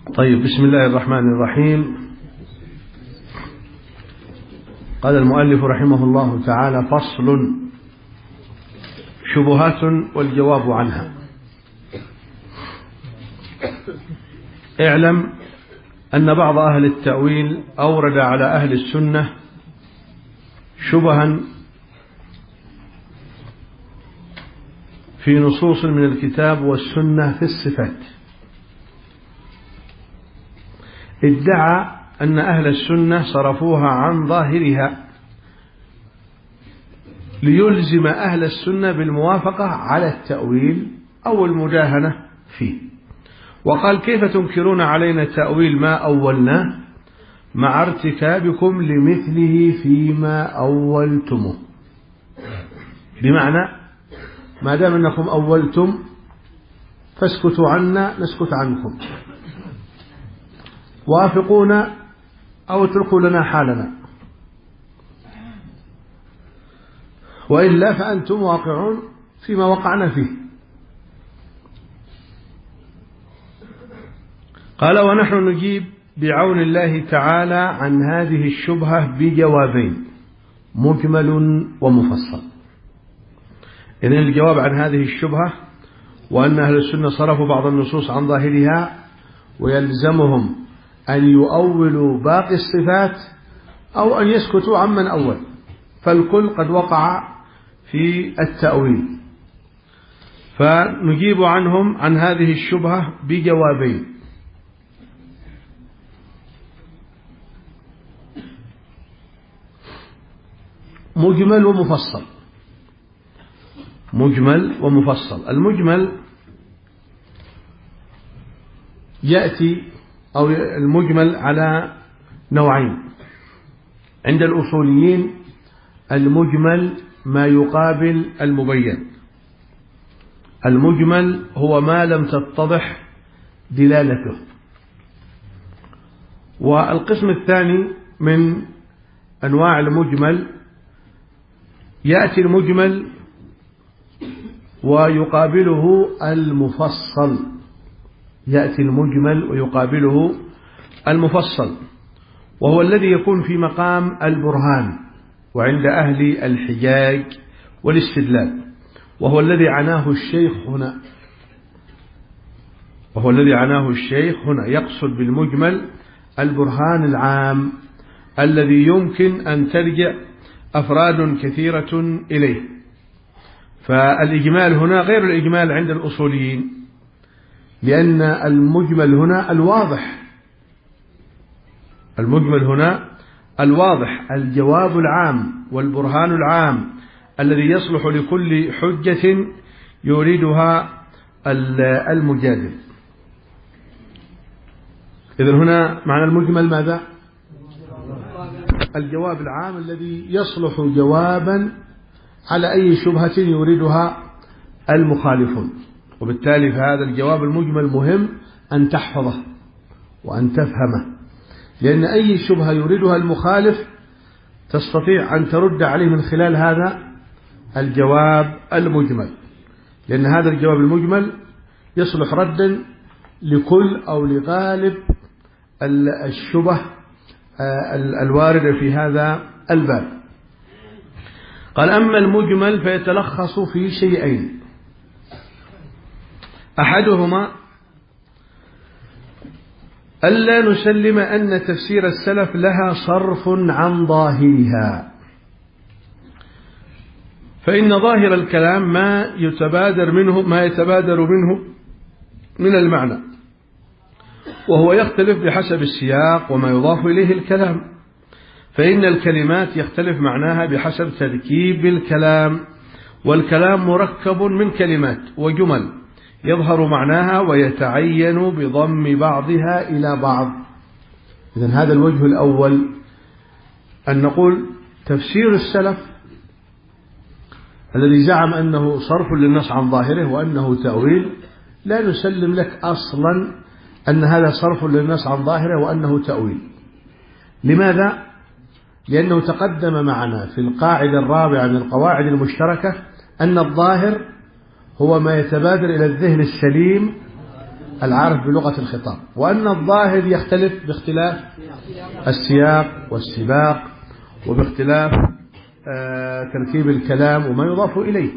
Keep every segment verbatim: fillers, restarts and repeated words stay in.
طيب، بسم الله الرحمن الرحيم. قال المؤلف رحمه الله تعالى: فصل: شبهات والجواب عنها. اعلم أن بعض أهل التأويل أورد على أهل السنة شبها في نصوص من الكتاب والسنة في الصفات. ادعى أن أهل السنة صرفوها عن ظاهرها ليلزم أهل السنة بالموافقة على التأويل أو المداهنة فيه، وقال: كيف تنكرون علينا تأويل ما أولناه مع ارتكابكم لمثله فيما أولتمه؟ بمعنى ما دام أنكم أولتم فاسكتوا عنا نسكت عنكم، وافقونا أو اتركوا لنا حالنا، وإلا فأنتم واقعون فيما وقعنا فيه. قال: ونحن نجيب بعون الله تعالى عن هذه الشبهة بجوابين: مجمل ومفصل. إذن الجواب عن هذه الشبهة وأن أهل السنة صرفوا بعض النصوص عن ظاهرها ويلزمهم أن يؤولوا باقي الصفات أو أن يسكتوا عمن أول، فالكل قد وقع في التأويل، فنجيب عنهم عن هذه الشبهة بجوابين: مجمل ومفصل. مجمل ومفصل. المجمل يأتي أو المجمل على نوعين عند الأصوليين: المجمل ما يقابل المبين. المجمل هو ما لم تتضح دلالته. والقسم الثاني من أنواع المجمل يأتي المجمل ويقابله المفصل. يأتي المجمل ويقابله المفصل، وهو الذي يكون في مقام البرهان وعند أهل الحجاج والاستدلال، وهو الذي عناه الشيخ هنا. وهو الذي عناه الشيخ هنا يقصد بالمجمل البرهان العام الذي يمكن أن ترجع أفراد كثيرة إليه. فالإجمال هنا غير الإجمال عند الأصوليين، لأن المجمل هنا الواضح. المجمل هنا الواضح، الجواب العام والبرهان العام الذي يصلح لكل حجة يريدها المجادل. إذن هنا معنى المجمل ماذا؟ الجواب العام الذي يصلح جوابا على أي شبهة يريدها المخالفون. وبالتالي فهذا الجواب المجمل مهم أن تحفظه وأن تفهمه، لأن أي شبهة يريدها المخالف تستطيع أن ترد عليه من خلال هذا الجواب المجمل، لأن هذا الجواب المجمل يصلح ردا لكل أو لغالب الشبه الواردة في هذا الباب. قال: أما المجمل فيتلخص في شيئين: أحدهما ألا نسلم أن تفسير السلف لها صرف عن ظاهرها، فإن ظاهر الكلام ما يتبادر منه ما يتبادر منه من المعنى، وهو يختلف بحسب السياق وما يضاف إليه الكلام، فإن الكلمات يختلف معناها بحسب تركيب الكلام، والكلام مركب من كلمات وجمل يظهر معناها ويتعين بضم بعضها إلى بعض. إذن هذا الوجه الأول، أن نقول تفسير السلف الذي زعم أنه صرف للنص عن ظاهره وأنه تأويل، لا نسلم لك أصلا أن هذا صرف للنص عن ظاهره وأنه تأويل. لماذا؟ لأنه تقدم معنا في القاعدة الرابعة من القواعد المشتركة أن الظاهر هو ما يتبادر إلى الذهن السليم العارف بلغة الخطاب، وأن الظاهر يختلف باختلاف السياق والسباق وباختلاف تركيب الكلام وما يضاف إليه.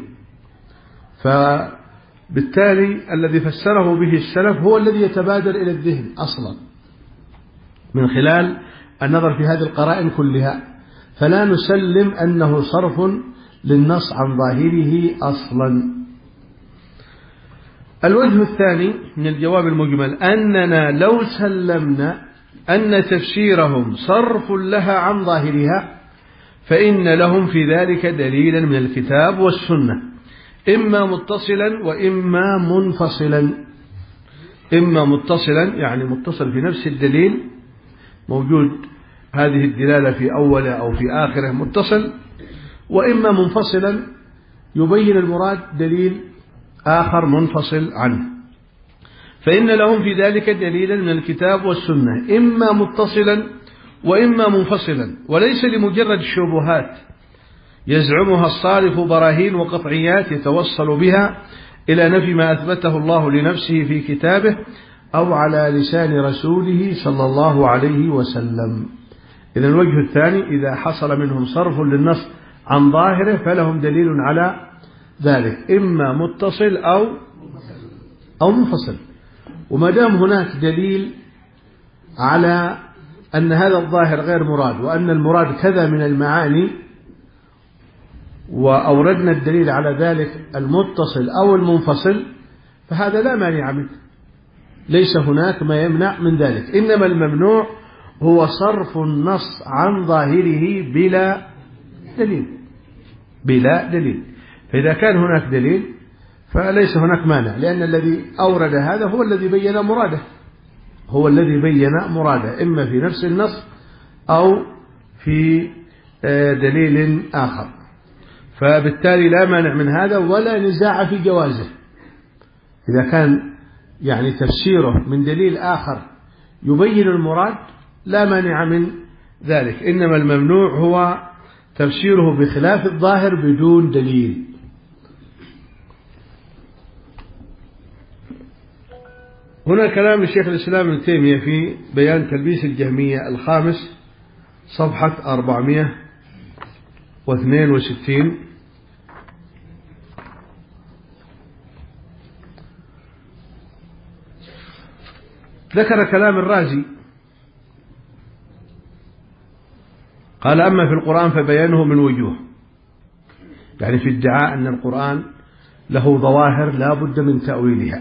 فبالتالي الذي فسره به السلف هو الذي يتبادر إلى الذهن أصلا من خلال النظر في هذه القرائن كلها، فلا نسلم أنه صرف للنص عن ظاهره أصلا. الوجه الثاني من الجواب المجمل أننا لو سلمنا أن تفسيرهم صرف لها عن ظاهرها فإن لهم في ذلك دليلا من الكتاب والسنة، إما متصلا وإما منفصلا. إما متصلا يعني متصل في نفس الدليل، موجود هذه الدلالة في أوله أو في آخره متصل، وإما منفصلا يبين المراد دليل آخر منفصل عنه، فإن لهم في ذلك دليلا من الكتاب والسنة، إما متصلا وإما منفصلا، وليس لمجرد شبهات يزعمها الصارف براهين وقطعيات يتوصل بها إلى نفي ما أثبته الله لنفسه في كتابه أو على لسان رسوله صلى الله عليه وسلم. إذن الوجه الثاني إذا حصل منهم صرف للنص عن ظاهره فلهم دليل على ذلك، إما متصل أو أو منفصل. وما دام هناك دليل على أن هذا الظاهر غير مراد وأن المراد كذا من المعاني، وأوردنا الدليل على ذلك المتصل أو المنفصل، فهذا لا مانع منه، ليس هناك ما يمنع من ذلك. إنما الممنوع هو صرف النص عن ظاهره بلا دليل بلا دليل. فإذا كان هناك دليل فليس هناك مانع، لأن الذي أورد هذا هو الذي بين مراده هو الذي بين مراده إما في نفس النص أو في دليل آخر، فبالتالي لا مانع من هذا ولا نزاع في جوازه. إذا كان يعني تفسيره من دليل آخر يبين المراد لا مانع من ذلك، إنما الممنوع هو تفسيره بخلاف الظاهر بدون دليل. هنا كلام الشيخ الإسلام ابن تيمية في بيان تلبيس الجهمية الخامس صفحة أربعمائة واثنين وستين. ذكر كلام الرازي قال: أما في القرآن فبيانه من وجوه، يعني في ادعاء أن القرآن له ظواهر لا بد من تأويلها.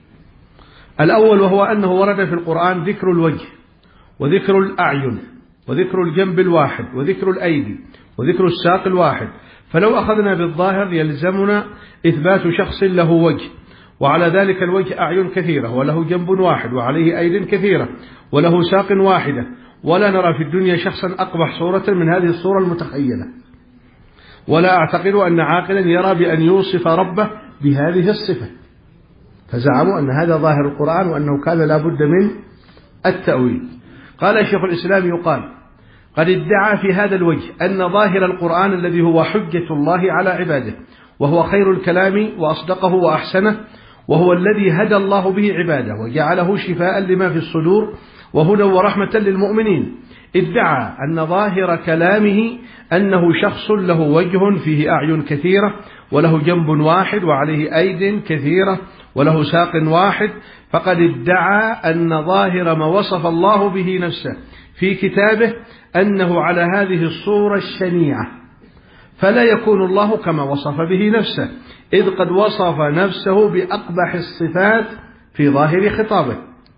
الأول وهو أنه ورد في القرآن ذكر الوجه وذكر الأعين وذكر الجنب الواحد وذكر الأيدي وذكر الساق الواحد، فلو أخذنا بالظاهر يلزمنا إثبات شخص له وجه، وعلى ذلك الوجه أعين كثيرة وله جنب واحد وعليه أيد كثيرة وله ساق واحدة، ولا نرى في الدنيا شخصا أقبح صورة من هذه الصورة المتخيلة، ولا أعتقد أن عاقلا يرى بأن يوصف ربه بهذه الصفة. فزعموا أن هذا ظاهر القرآن وأنه كان لا بد من التأويل. قال شيخ الإسلام: يقال قد ادعى في هذا الوجه أن ظاهر القرآن الذي هو حجة الله على عباده، وهو خير الكلام وأصدقه وأحسنه، وهو الذي هدى الله به عباده وجعله شفاء لما في الصدور وهدى ورحمة للمؤمنين، ادعى أن ظاهر كلامه أنه شخص له وجه فيه أعين كثيرة وله جنب واحد وعليه أيد كثيرة وله ساق واحد، فقد ادعى أن ظاهر ما وصف الله به نفسه في كتابه أنه على هذه الصورة الشنيعة، فلا يكون الله كما وصف به نفسه، إذ قد وصف نفسه بأقبح الصفات في ظاهر خطابه.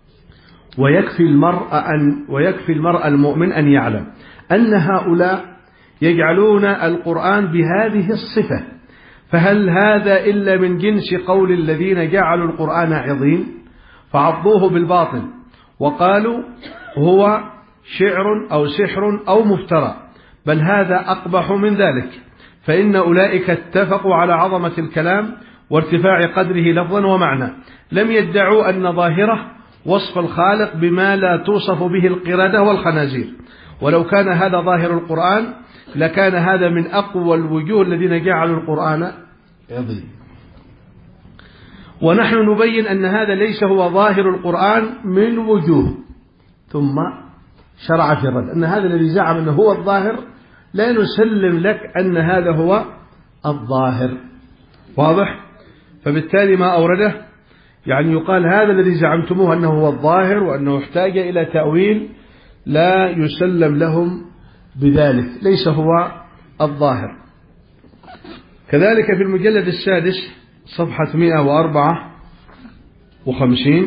ويكفي المرء أن ويكفي المرء المؤمن أن يعلم أن هؤلاء يجعلون القرآن بهذه الصفة، فهل هذا إلا من جنس قول الذين جعلوا القرآن عظيم فعضوه بالباطل وقالوا هو شعر أو سحر أو مفترى، بل هذا أقبح من ذلك، فإن أولئك اتفقوا على عظمة الكلام وارتفاع قدره لفظا ومعنى، لم يدعوا أن ظاهره وصف الخالق بما لا توصف به القردة والخنازير، ولو كان هذا ظاهر القرآن لكان هذا من أقوى الوجوه الذين جعلوا القرآن عظيم. ونحن نبين أن هذا ليس هو ظاهر القرآن من وجوه. ثم شرع في الرد أن هذا الذي زعم أنه هو الظاهر لا نسلم لك أن هذا هو الظاهر. واضح؟ فبالتالي ما أورده يعني يقال هذا الذي زعمتموه أنه هو الظاهر وأنه احتاج إلى تأويل لا يسلم لهم بذلك، ليس هو الظاهر. كذلك في المجلد السادس صفحة مئة وأربعة وخمسين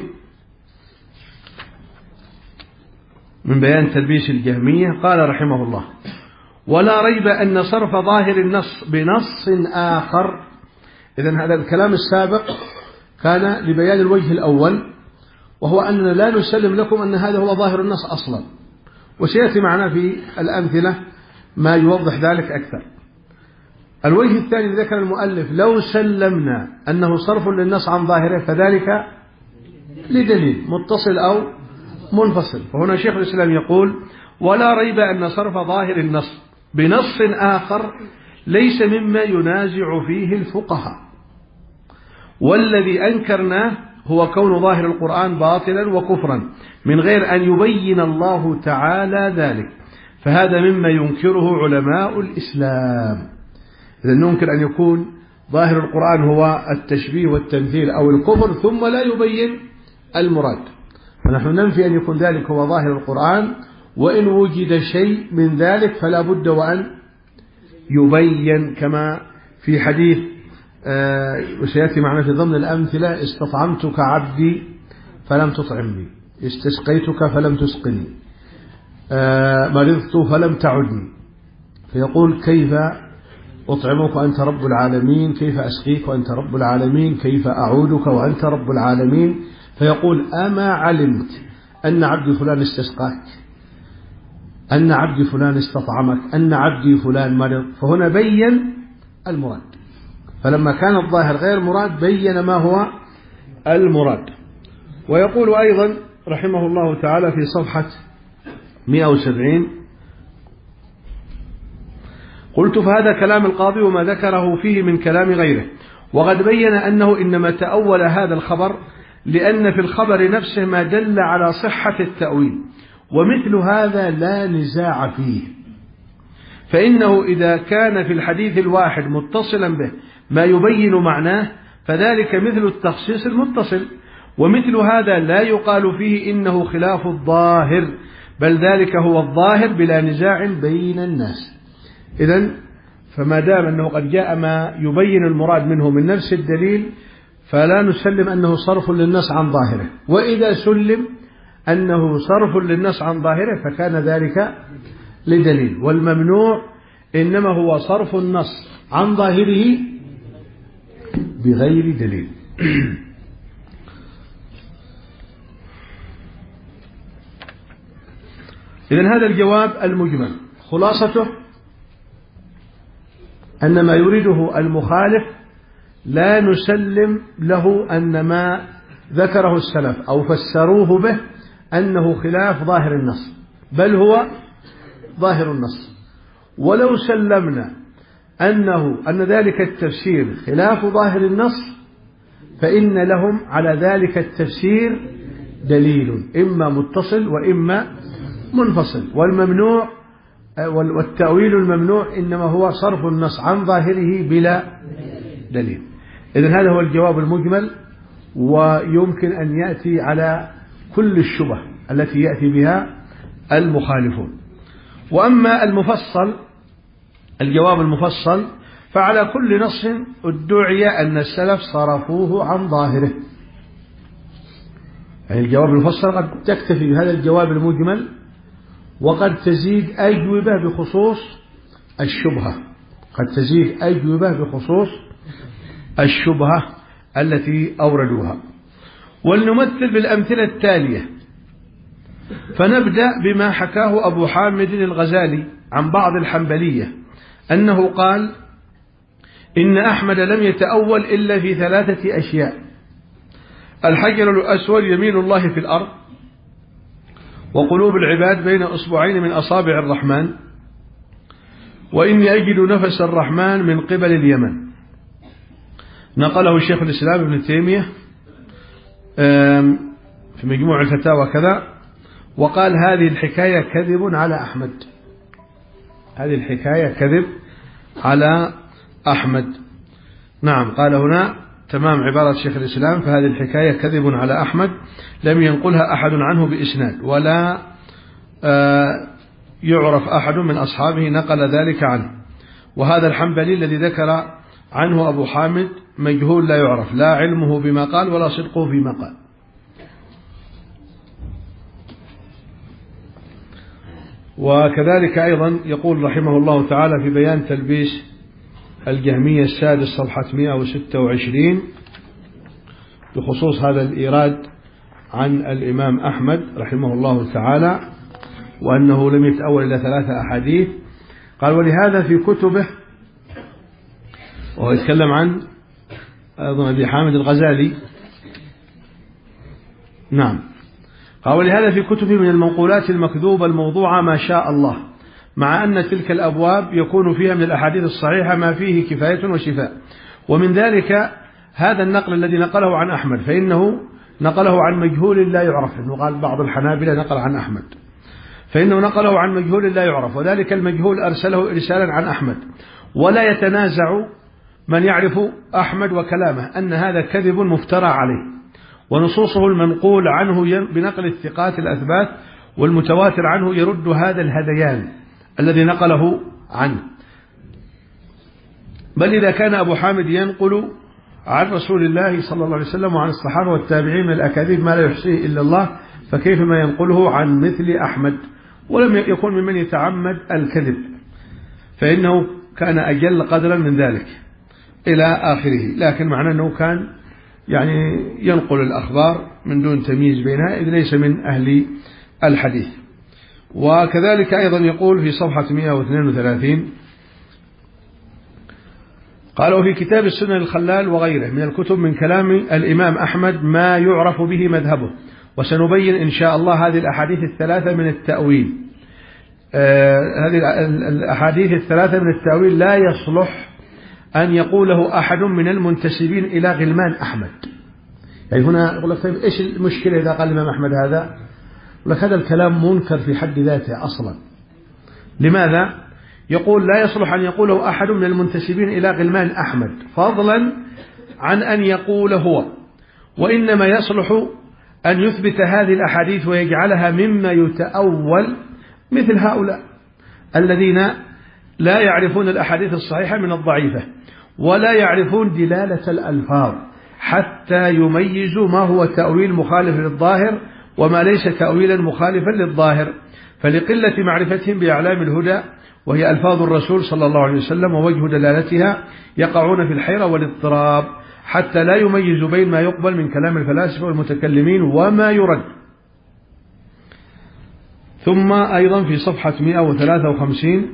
من بيان تلبيس الجهمية قال رحمه الله: ولا ريب أن صرف ظاهر النص بنص آخر. إذن هذا الكلام السابق كان لبيان الوجه الأول، وهو أننا لا نسلم لكم أن هذا هو ظاهر النص أصلا، وسيأتي معنا في الأمثلة ما يوضح ذلك أكثر. الوجه الثاني ذكر المؤلف: لو سلمنا أنه صرف للنص عن ظاهره فذلك لدليل متصل أو منفصل. فهنا شيخ الإسلام يقول: ولا ريب أن صرف ظاهر النص بنص آخر ليس مما ينازع فيه الفقهاء، والذي أنكرناه هو كون ظاهر القرآن باطلا وكفرا من غير أن يبين الله تعالى ذلك، فهذا مما ينكره علماء الإسلام. إذا ننكر أن يكون ظاهر القرآن هو التشبيه والتمثيل أو الكفر ثم لا يبين المراد، فنحن ننفي أن يكون ذلك هو ظاهر القرآن، وإن وجد شيء من ذلك فلا بد وأن يبين، كما في حديث آه وسيأتي معنا في ضمن الأمثلة: استطعمتك عبدي فلم تطعمني، استسقيتك فلم تسقني، آه مرضت فلم تعدني، فيقول: كيف أطعمك وأنت رب العالمين؟ كيف أسقيك وأنت رب العالمين؟ كيف أعودك وأنت رب العالمين؟ فيقول: أما علمت أن عبدي فلان استسقاك، أن عبدي فلان استطعمك، أن عبدي فلان مرض؟ فهنا بين المراد، فلما كان الظاهر غير مراد بين ما هو المراد. ويقول أيضا رحمه الله تعالى في صفحة مئة وسبعين: قلت: فهذا كلام القاضي وما ذكره فيه من كلام غيره، وقد بين أنه إنما تأول هذا الخبر لأن في الخبر نفسه ما دل على صحة التأويل، ومثل هذا لا نزاع فيه، فإنه إذا كان في الحديث الواحد متصلا به ما يبين معناه فذلك مثل التخصيص المتصل، ومثل هذا لا يقال فيه إنه خلاف الظاهر، بل ذلك هو الظاهر بلا نزاع بين الناس. إذن فما دام أنه قد جاء ما يبين المراد منه من نفس الدليل فلا نسلم أنه صرف للنص عن ظاهره، وإذا سلم أنه صرف للنص عن ظاهره فكان ذلك لدليل. والممنوع إنما هو صرف النص عن ظاهره بغير دليل. إذن هذا الجواب المجمل خلاصته أن ما يريده المخالف لا نسلم له أن ما ذكره السلف أو فسروه به أنه خلاف ظاهر النص، بل هو ظاهر النص. ولو سلمنا أنه أن ذلك التفسير خلاف ظاهر النص فإن لهم على ذلك التفسير دليل إما متصل وإما منفصل. والممنوع والتأويل الممنوع إنما هو صرف النص عن ظاهره بلا دليل. إذن هذا هو الجواب المجمل، ويمكن أن يأتي على كل الشبه التي يأتي بها المخالفون. وأما المفصل، الجواب المفصل، فعلى كل نص ادعي أن السلف صرفوه عن ظاهره. يعني الجواب المفصل قد تكتفي بهذا الجواب المجمل، وقد تزيد أجوبة بخصوص الشبهة، قد تزيد أجوبة بخصوص الشبهة التي أوردوها. ولنمثل بالأمثلة التالية، فنبدأ بما حكاه أبو حامد الغزالي عن بعض الحنبلية أنه قال: إن أحمد لم يتأول إلا في ثلاثة أشياء: الحجر الأسود يمين الله في الأرض، وقلوب العباد بين أصبعين من أصابع الرحمن، وإني أجد نفس الرحمن من قبل اليمن. نقله الشيخ الإسلام ابن تيمية في مجموع الفتاوى كذا، وقال هذه الحكاية كذب على أحمد، هذه الحكاية كذب على أحمد. نعم، قال هنا تمام عبارة شيخ الإسلام، فهذه الحكاية كذب على أحمد لم ينقلها أحد عنه بإسناد، ولا يعرف أحد من أصحابه نقل ذلك عنه. وهذا الحنبلي الذي ذكر عنه أبو حامد مجهول لا يعرف، لا علمه بما قال ولا صدقه فيما قال. وكذلك أيضا يقول رحمه الله تعالى في بيان تلبيس الجهمية السادس صفحة مئة وستة وعشرين بخصوص هذا الإيراد عن الإمام أحمد رحمه الله تعالى، وأنه لم يتأول إلى ثلاثة أحاديث. قال ولهذا في كتبه، وهو يتكلم عن أيضا أبي حامد الغزالي، نعم، قال ولهذا في كتبه من المنقولات المكذوبة الموضوعة ما شاء الله، مع أن تلك الأبواب يكون فيها من الأحاديث الصحيحة ما فيه كفاية وشفاء. ومن ذلك هذا النقل الذي نقله عن أحمد، فإنه نقله عن مجهول لا يعرف، إنه قال بعض الحنابلة نقل عن أحمد، فإنه نقله عن مجهول لا يعرف، وذلك المجهول أرسله إرسالا عن أحمد. ولا يتنازع من يعرف أحمد وكلامه أن هذا كذب مفترى عليه، ونصوصه المنقول عنه بنقل الثقات الأثبات والمتواتر عنه يرد هذا الهذيان الذي نقله عنه. بل إذا كان أبو حامد ينقل عن رسول الله صلى الله عليه وسلم وعن الصحابة والتابعين من الأكاذيب ما لا يحصيه إلا الله، فكيف ما ينقله عن مثل أحمد ولم يكن ممن يتعمد الكذب، فإنه كان أجل قدرا من ذلك إلى آخره. لكن معناه أنه كان يعني ينقل الأخبار من دون تمييز بينها، إذ ليس من أهل الحديث. وكذلك أيضا يقول في صفحة مئة واثنين وثلاثين قال وفي كتاب السنة الخلال وغيره من الكتب من كلام الإمام أحمد ما يعرف به مذهبه، وسنبين إن شاء الله هذه الأحاديث الثلاثة من التأويل. آه هذه الأحاديث الثلاثة من التأويل لا يصلح أن يقوله أحد من المنتسبين إلى غلمان أحمد. يعني هنا يقول لك طيب إيش المشكلة إذا قال الإمام أحمد هذا؟ يقول لك هذا الكلام منكر في حد ذاته أصلا. لماذا؟ يقول لا يصلح أن يقوله أحد من المنتسبين إلى غلمان أحمد فضلا عن أن يقول هو، وإنما يصلح أن يثبت هذه الأحاديث ويجعلها مما يتأول مثل هؤلاء الذين لا يعرفون الأحاديث الصحيحة من الضعيفة، ولا يعرفون دلالة الألفاظ حتى يميزوا ما هو تأويل مخالف للظاهر وما ليس تأويلا مخالفا للظاهر، فلقلة معرفتهم بأعلام الهدى وهي ألفاظ الرسول صلى الله عليه وسلم ووجه دلالتها يقعون في الحيرة والاضطراب حتى لا يميزوا بين ما يقبل من كلام الفلاسفة والمتكلمين وما يرد. ثم أيضا في صفحة مئة وثلاثة وخمسين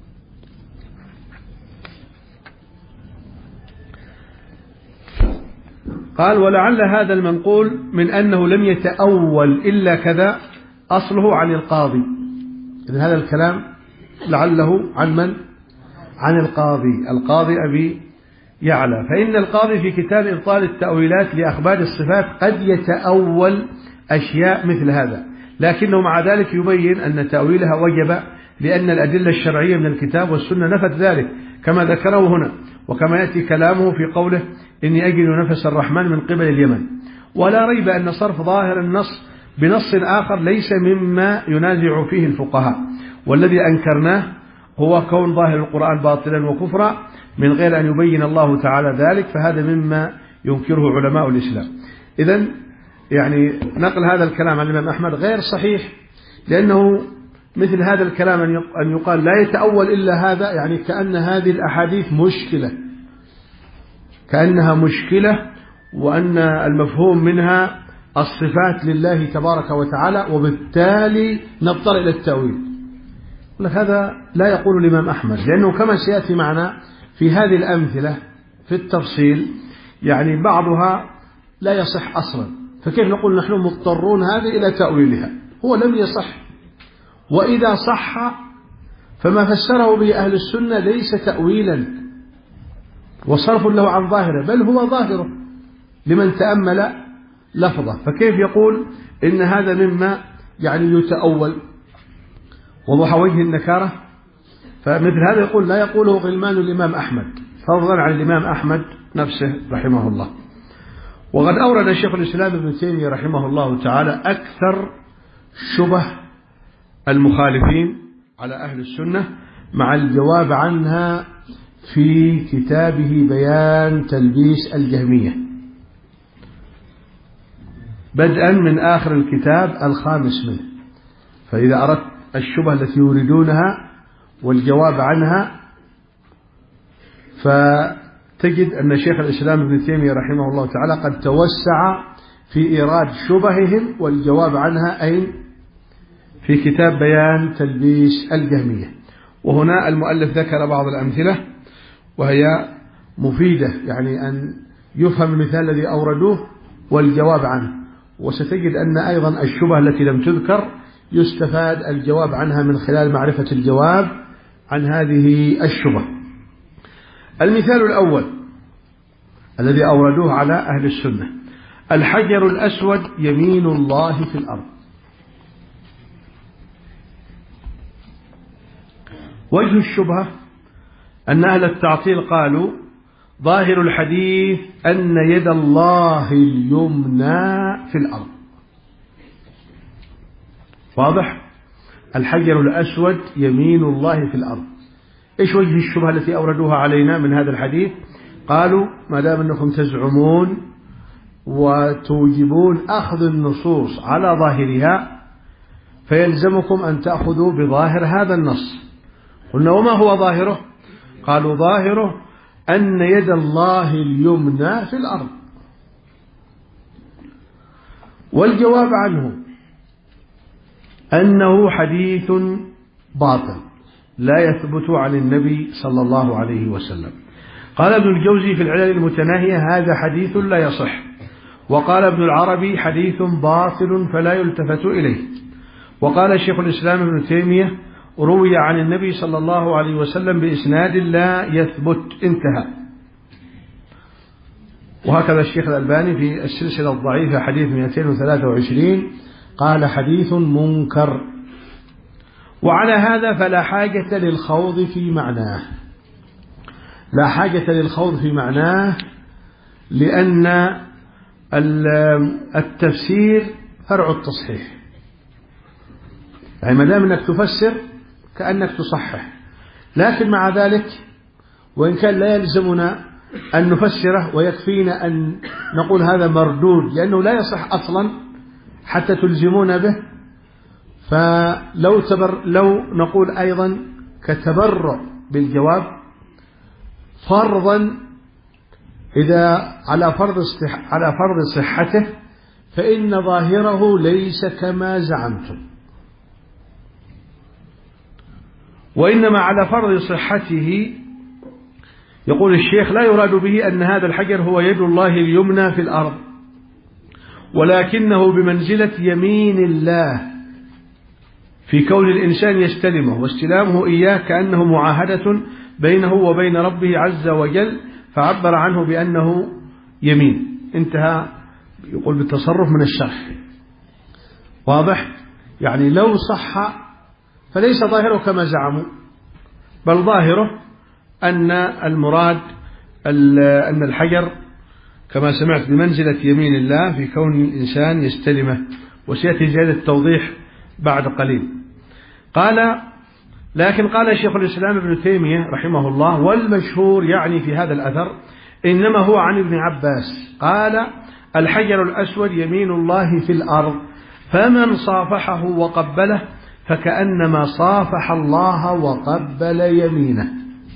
قال ولعل هذا المنقول من أنه لم يتأول إلا كذا أصله عن القاضي. إذن هذا الكلام لعله عن من؟ عن القاضي، القاضي أبي يعلى. فإن القاضي في كتاب إبطال التأويلات لأخبار الصفات قد يتأول أشياء مثل هذا، لكنه مع ذلك يبين أن تأويلها وجب لأن الأدلة الشرعية من الكتاب والسنة نفت ذلك كما ذكره هنا، وكما يأتي كلامه في قوله إني أجد نفس الرحمن من قبل اليمن. ولا ريب أن صرف ظاهر النص بنص آخر ليس مما ينازع فيه الفقهاء، والذي أنكرناه هو كون ظاهر القرآن باطلا وكفرا من غير أن يبين الله تعالى ذلك، فهذا مما ينكره علماء الإسلام. إذن يعني نقل هذا الكلام عن الإمام أحمد غير صحيح، لأنه مثل هذا الكلام أن يقال لا يتأول إلا هذا، يعني كأن هذه الأحاديث مشكلة، كأنها مشكلة، وأن المفهوم منها الصفات لله تبارك وتعالى، وبالتالي نضطر إلى التأويل. هذا لا يقول الإمام أحمد، لأنه كما سيأتي معنا في هذه الأمثلة في التفصيل يعني بعضها لا يصح أصلا، فكيف نقول نحن مضطرون هذه إلى تأويلها؟ هو لم يصح، وإذا صح فما فسره به أهل السنة ليس تأويلا وصرف له عن ظاهره، بل هو ظاهره لمن تأمل لفظة، فكيف يقول إن هذا مما يعني يتأول وضح وجه النكارة؟ فمثل هذا يقول لا يقوله غلمان الإمام أحمد فضلا عن الإمام أحمد نفسه رحمه الله. وقد أورد شيخ الإسلام ابن تيمية رحمه الله تعالى أكثر شبه المخالفين على أهل السنة مع الجواب عنها في كتابه بيان تلبيس الجهمية، بدءا من آخر الكتاب الخامس منه. فإذا أردت الشبه التي يريدونها والجواب عنها فتجد أن شيخ الإسلام ابن تيمية رحمه الله تعالى قد توسع في إيراد شبههم والجواب عنها أين في كتاب بيان تلبيس الجهمية. وهنا المؤلف ذكر بعض الأمثلة وهي مفيدة، يعني أن يفهم المثال الذي أوردوه والجواب عنه، وستجد أن أيضا الشبهة التي لم تذكر يستفاد الجواب عنها من خلال معرفة الجواب عن هذه الشبهة. المثال الأول الذي أوردوه على أهل السنة: الحجر الأسود يمين الله في الأرض. وجه الشبهة أن أهل التعطيل قالوا ظاهر الحديث أن يد الله اليمنى في الأرض. واضح؟ الحجر الأسود يمين الله في الأرض. إيش وجه الشبهة التي أوردوها علينا من هذا الحديث؟ قالوا ما دام أنكم تزعمون وتوجبون أخذ النصوص على ظاهرها فيلزمكم أن تأخذوا بظاهر هذا النص. قلنا وما هو ظاهره؟ قالوا ظاهره أن يد الله اليمنى في الأرض. والجواب عنه أنه حديث باطل لا يثبت عن النبي صلى الله عليه وسلم. قال ابن الجوزي في العلل المتناهية هذا حديث لا يصح. وقال ابن العربي حديث باطل فلا يلتفت إليه. وقال شيخ الإسلام ابن تيمية روي عن النبي صلى الله عليه وسلم بإسناد لا يثبت، انتهى. وهكذا الشيخ الألباني في السلسلة الضعيفة حديث مئتين وثلاثة وعشرين قال حديث منكر. وعلى هذا فلا حاجة للخوض في معناه، لا حاجة للخوض في معناه لأن التفسير فرع التصحيح. يعني ما دام أنك تفسر كأنك تصحح، لكن مع ذلك وإن كان لا يلزمنا أن نفسره ويكفينا أن نقول هذا مردود لأنه لا يصح أصلا حتى تلزمون به، فلو تبر لو نقول أيضا كتبرع بالجواب فرضا إذا على فرض على فرض صحته فإن ظاهره ليس كما زعمتم، وإنما على فرض صحته يقول الشيخ لا يراد به أن هذا الحجر هو يد الله اليمنى في الأرض، ولكنه بمنزلة يمين الله في كون الإنسان يستلمه، واستلامه إياه كأنه معاهدة بينه وبين ربه عز وجل، فعبر عنه بأنه يمين. انتهى. يقول بالتصرف من الشرح. واضح؟ يعني لو صح فليس ظاهره كما زعموا، بل ظاهره أن المراد أن الحجر كما سمعت بمنزلة يمين الله في كون الإنسان يستلمه، وسيأتي زيادة توضيح بعد قليل. قال لكن قال شيخ الإسلام ابن تيمية رحمه الله والمشهور يعني في هذا الأثر إنما هو عن ابن عباس قال الحجر الأسود يمين الله في الأرض، فمن صافحه وقبله فكأنما صافح الله وقبل يمينه.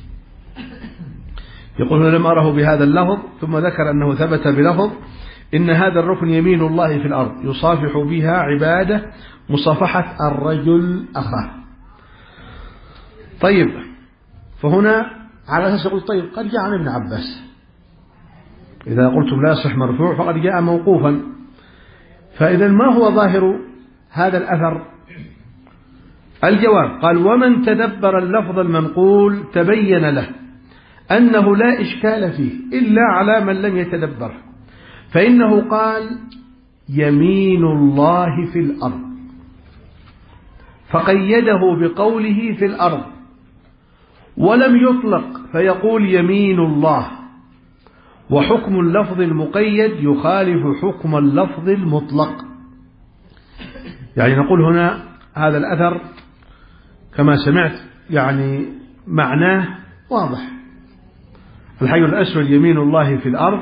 يقول لم أره بهذا اللفظ، ثم ذكر أنه ثبت بلفظ إن هذا الركن يمين الله في الأرض يصافح بها عباده مصافحة الرجل أخاه. طيب، فهنا على أساس يقول طيب قد جاء عن ابن عباس، إذا قلتم لا يصح مرفوع فقد جاء موقوفا، فإذا ما هو ظاهر هذا الأثر؟ الجواب قال ومن تدبر اللفظ المنقول تبين له أنه لا إشكال فيه إلا على من لم يتدبره، فإنه قال يمين الله في الأرض، فقيده بقوله في الأرض، ولم يطلق فيقول يمين الله، وحكم اللفظ المقيد يخالف حكم اللفظ المطلق. يعني نقول هنا هذا الأثر كما سمعت يعني معناه واضح. الحجر الأسود يمين الله في الأرض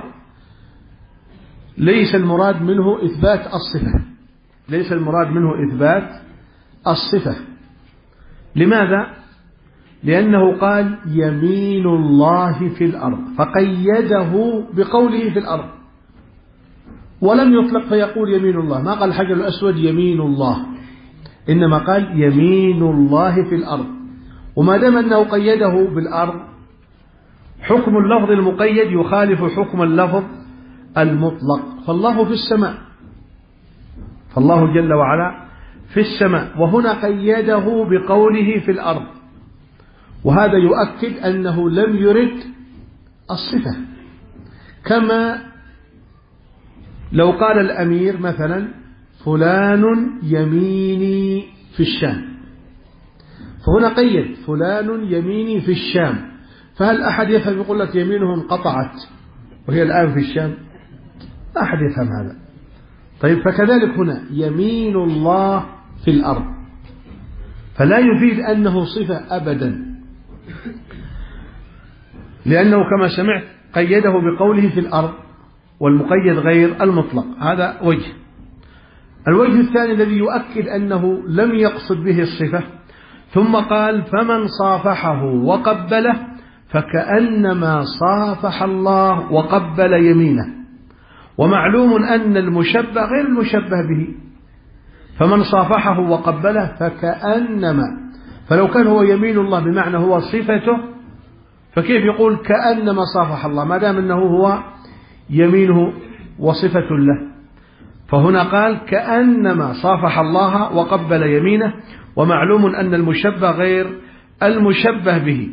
ليس المراد منه إثبات الصفة، ليس المراد منه إثبات الصفة. لماذا؟ لأنه قال يمين الله في الأرض فقيده بقوله في الأرض، ولم يطلق فيقول يمين الله، ما قال الحجر الأسود يمين الله، إنما قال يمين الله في الأرض. وما دام أنه قيده بالأرض حكم اللفظ المقيد يخالف حكم اللفظ المطلق. فالله في السماء، فالله جل وعلا في السماء، وهنا قيده بقوله في الأرض، وهذا يؤكد أنه لم يرد الصفة. كما لو قال الأمير مثلا فلان يميني في الشام، فهنا قيد فلان يميني في الشام، فهل أحد يفهم يقول لك يمينه انقطعت وهي الآن في الشام؟ لا أحد يفهم هذا. طيب فكذلك هنا يمين الله في الأرض، فلا يفيد أنه صفة أبدا، لأنه كما سمعت قيده بقوله في الأرض، والمقيد غير المطلق. هذا وجه. الوجه الثاني الذي يؤكد أنه لم يقصد به الصفة، ثم قال فمن صافحه وقبله فكأنما صافح الله وقبل يمينه، ومعلوم أن المشبه غير المشبه به، فمن صافحه وقبله فكأنما، فلو كان هو يمين الله بمعنى هو صفته فكيف يقول كأنما صافح الله ما دام أنه هو يمينه وصفة له؟ فهنا قال كأنما صافح الله وقبل يمينه، ومعلوم أن المشبه غير المشبه به.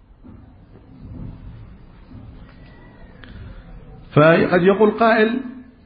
فقد يقول قائل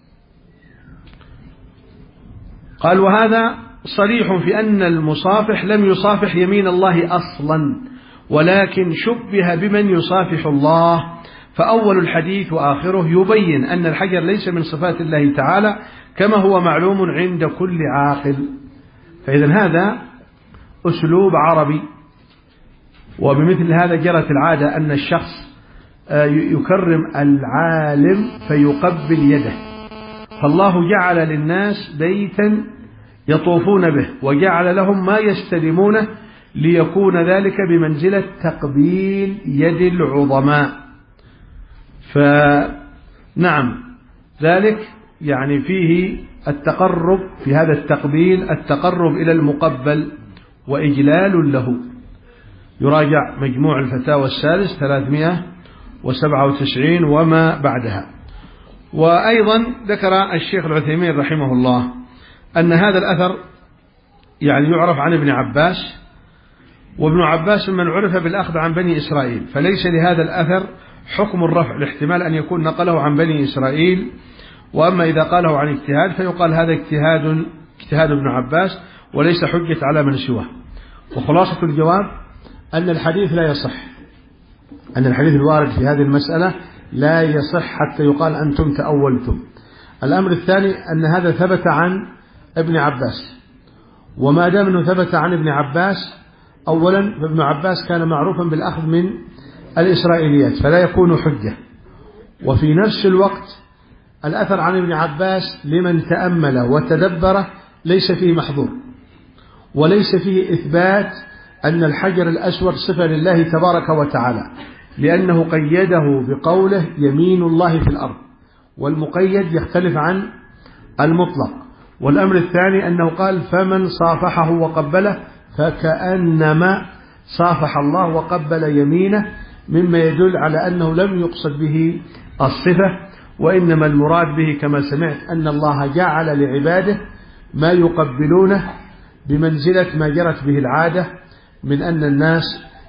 قال وهذا صريح في أن المصافح لم يصافح يمين الله أصلا، ولكن شبه بمن يصافح الله. فأول الحديث وآخره يبين أن الحجر ليس من صفات الله تعالى كما هو معلوم عند كل عاقل. فإذا هذا أسلوب عربي، وبمثل هذا جرت العادة أن الشخص يكرم العالم فيقبل يده. فالله جعل للناس بيتا يطوفون به، وجعل لهم ما يستلمونه ليكون ذلك بمنزلة تقبيل يد العظماء. فنعم ذلك يعني فيه التقرب، في هذا التقبيل التقرب إلى المقبل وإجلال له. يراجع مجموع الفتاوى السادس ثلاثمائة وسبعة وتسعين وما بعدها. وأيضا ذكر الشيخ العثيمين رحمه الله أن هذا الأثر يعني يعرف عن ابن عباس، وابن عباس من عرف بالأخذ عن بني إسرائيل، فليس لهذا الأثر حكم الرفع، الاحتمال أن يكون نقله عن بني إسرائيل. وأما إذا قاله عن اجتهاد فيقال هذا اجتهاد اجتهاد ابن عباس وليس حجة على من سواه. وخلاصة الجواب أن الحديث لا يصح، أن الحديث الوارد في هذه المسألة لا يصح حتى يقال أنتم تأولتم. الأمر الثاني أن هذا ثبت عن ابن عباس، وما دام أنه ثبت عن ابن عباس أولا فابن عباس كان معروفا بالأخذ من الإسرائيليات فلا يكون حجة. وفي نفس الوقت الأثر عن ابن عباس لمن تأمل وتدبر ليس فيه محظور، وليس فيه إثبات أن الحجر الأسود صفة لله تبارك وتعالى، لأنه قيده بقوله يمين الله في الأرض، والمقيد يختلف عن المطلق. والأمر الثاني أنه قال فمن صافحه وقبله فكأنما صافح الله وقبل يمينه، مما يدل على أنه لم يقصد به الصفة، وإنما المراد به كما سمعت أن الله جعل لعباده ما يقبلونه بمنزلة ما جرت به العادة من أن الناس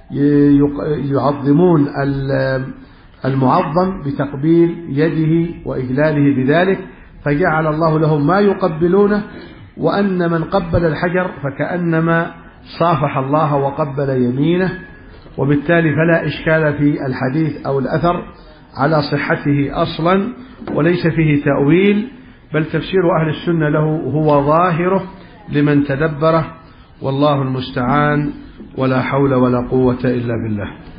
يعظمون المعظم بتقبيل يده وإجلاله بذلك، فجعل الله لهم ما يقبلونه، وأن من قبل الحجر فكأنما صافح الله وقبل يمينه، وبالتالي فلا إشكال في الحديث أو الأثر على صحته أصلا، وليس فيه تأويل، بل تفسير أهل السنة له هو ظاهره لمن تدبره، والله المستعان، ولا حول ولا قوة إلا بالله.